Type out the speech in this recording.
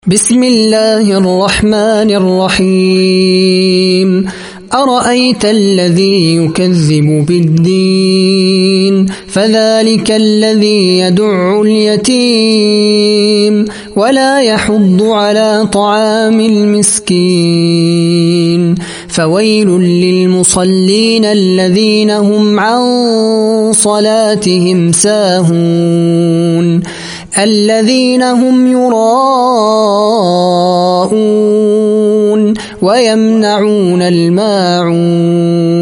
بسم الله الرحمن الرحيم أرأيت الذي يكذب بالدين فذلك الذي يدع اليتيم ولا يحض على طعام المسكين فويل للمصلين الذين هم عن صلاتهم ساهون الذين هم يراءون ويمنعون الماعون